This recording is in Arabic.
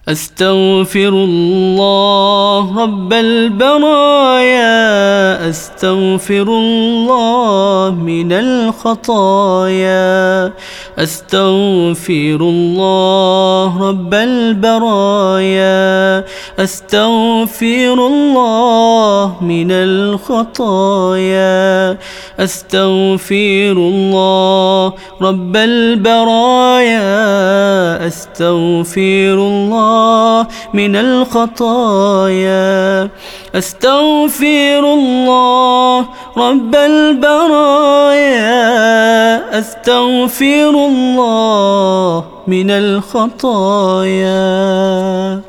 أستغفر الله رب البرايا، أستغفر الله من الخطايا، أستغفر الله رب البرايا، أستغفر الله من الخطايا، أستغفر الله رب البرايا، أستغفر الله من الخطايا، أستغفر الله رب البرايا، أستغفر الله من الخطايا.